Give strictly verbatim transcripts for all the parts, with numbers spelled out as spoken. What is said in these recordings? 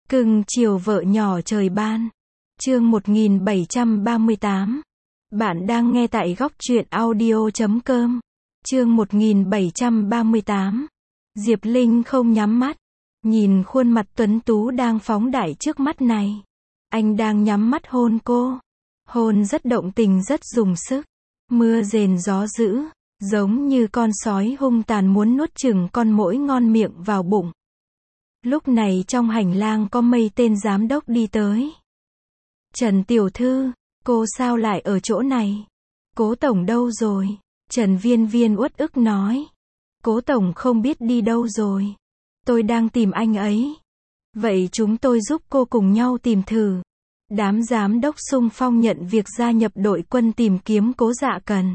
Cưng chiều vợ nhỏ trời ban. Chương một nghìn bảy trăm ba mươi tám. Bạn đang nghe tại góc truyện audio chấm com. Chương một nghìn bảy trăm ba mươi tám. Diệp Linh không nhắm mắt. Nhìn khuôn mặt tuấn tú đang phóng đại trước mắt này. Anh đang nhắm mắt hôn cô. Hôn rất động tình, rất dùng sức. Mưa rền gió dữ, giống như con sói hung tàn muốn nuốt chửng con muỗi ngon miệng vào bụng. Lúc này trong hành lang có mấy tên giám đốc đi tới. Trần tiểu thư, cô sao lại ở chỗ này? Cố tổng đâu rồi? Trần Viên Viên uất ức nói. Cố tổng không biết đi đâu rồi. Tôi đang tìm anh ấy. Vậy chúng tôi giúp cô cùng nhau tìm thử. Đám giám đốc xung phong nhận việc gia nhập đội quân tìm kiếm Cố Dạ Cần.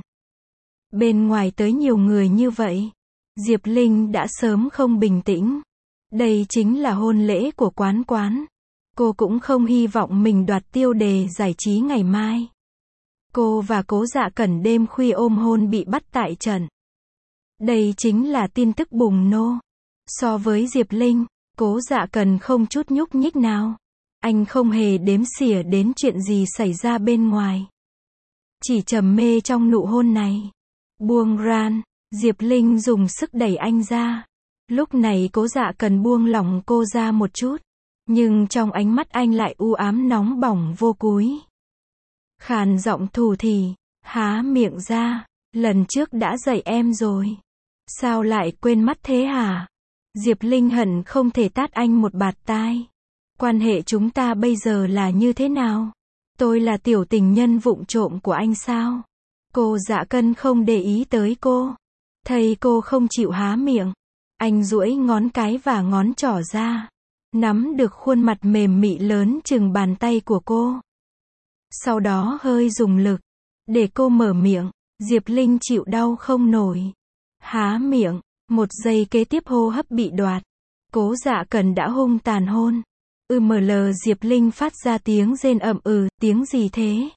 Bên ngoài tới nhiều người như vậy, Diệp Linh đã sớm không bình tĩnh. Đây chính là hôn lễ của quán quán. Cô cũng không hy vọng mình đoạt tiêu đề giải trí ngày mai. Cô và Cố Dạ Cẩn đêm khuya ôm hôn bị bắt tại trận. Đây chính là tin tức bùng nổ. So với Diệp Linh, Cố Dạ Cẩn không chút nhúc nhích nào. Anh không hề đếm xỉa đến chuyện gì xảy ra bên ngoài. Chỉ trầm mê trong nụ hôn này. Buông ran, Diệp Linh dùng sức đẩy anh ra. Lúc này Cố Dạ Cần buông lỏng cô ra một chút. Nhưng trong ánh mắt anh lại u ám nóng bỏng vô cúi. Khàn giọng thủ thỉ, há miệng ra, lần trước đã dạy em rồi. Sao lại quên mất thế hả? Diệp Linh hận không thể tát anh một bạt tai. Quan hệ chúng ta bây giờ là như thế nào? Tôi là tiểu tình nhân vụng trộm của anh sao? Cô Dạ Cân không để ý tới cô. Thấy cô không chịu há miệng. Anh duỗi ngón cái và ngón trỏ ra. Nắm được khuôn mặt mềm mị lớn chừng bàn tay của cô. Sau đó hơi dùng lực. Để cô mở miệng. Diệp Linh chịu đau không nổi. Há miệng. Một giây kế tiếp hô hấp bị đoạt. Cố Dạ Cần đã hung tàn hôn. Ừml Diệp Linh phát ra tiếng rên ậm ừ, tiếng gì thế?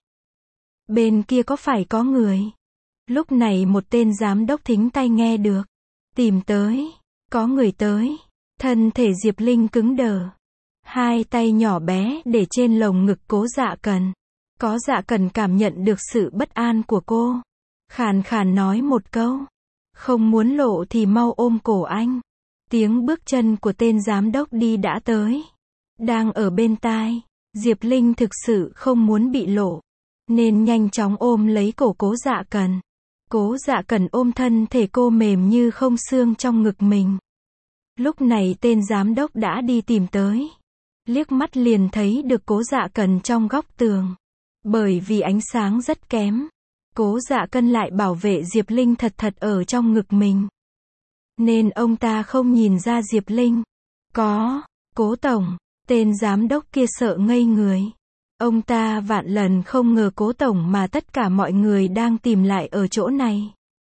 Bên kia có phải có người? Lúc này một tên giám đốc thính tay nghe được. Tìm tới. Có người tới. Thân thể Diệp Linh cứng đờ. Hai tay nhỏ bé để trên lồng ngực Cố Dạ Cần. Cố Dạ Cần cảm nhận được sự bất an của cô. Khàn khàn nói một câu. Không muốn lộ thì mau ôm cổ anh. Tiếng bước chân của tên giám đốc đi đã tới. Đang ở bên tai. Diệp Linh thực sự không muốn bị lộ. Nên nhanh chóng ôm lấy cổ Cố Dạ Cần. Cố Dạ Cần ôm thân thể cô mềm như không xương trong ngực mình. Lúc này tên giám đốc đã đi tìm tới. Liếc mắt liền thấy được Cố Dạ Cần trong góc tường. Bởi vì ánh sáng rất kém. Cố Dạ Cân lại bảo vệ Diệp Linh thật thật ở trong ngực mình. Nên ông ta không nhìn ra Diệp Linh. Có, Cố tổng. Tên giám đốc kia sợ ngây người. Ông ta vạn lần không ngờ Cố tổng mà tất cả mọi người đang tìm lại ở chỗ này.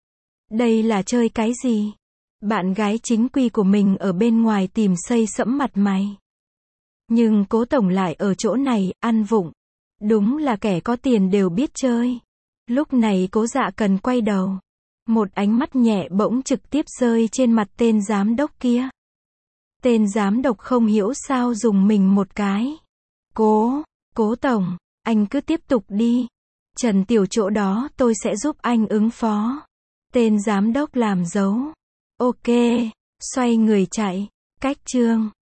Đây là chơi cái gì? Bạn gái chính quy của mình ở bên ngoài tìm xây sẫm mặt mày. Nhưng Cố tổng lại ở chỗ này, ăn vụng. Đúng là kẻ có tiền đều biết chơi. Lúc này Cố Dạ Cần quay đầu. Một ánh mắt nhẹ bỗng trực tiếp rơi trên mặt tên giám đốc kia. Tên giám đốc không hiểu sao dùng mình một cái. Cố, Cố tổng, anh cứ tiếp tục đi. Trần tiểu chỗ đó tôi sẽ giúp anh ứng phó. Tên giám đốc làm dấu. Ok, xoay người chạy. Cách chương.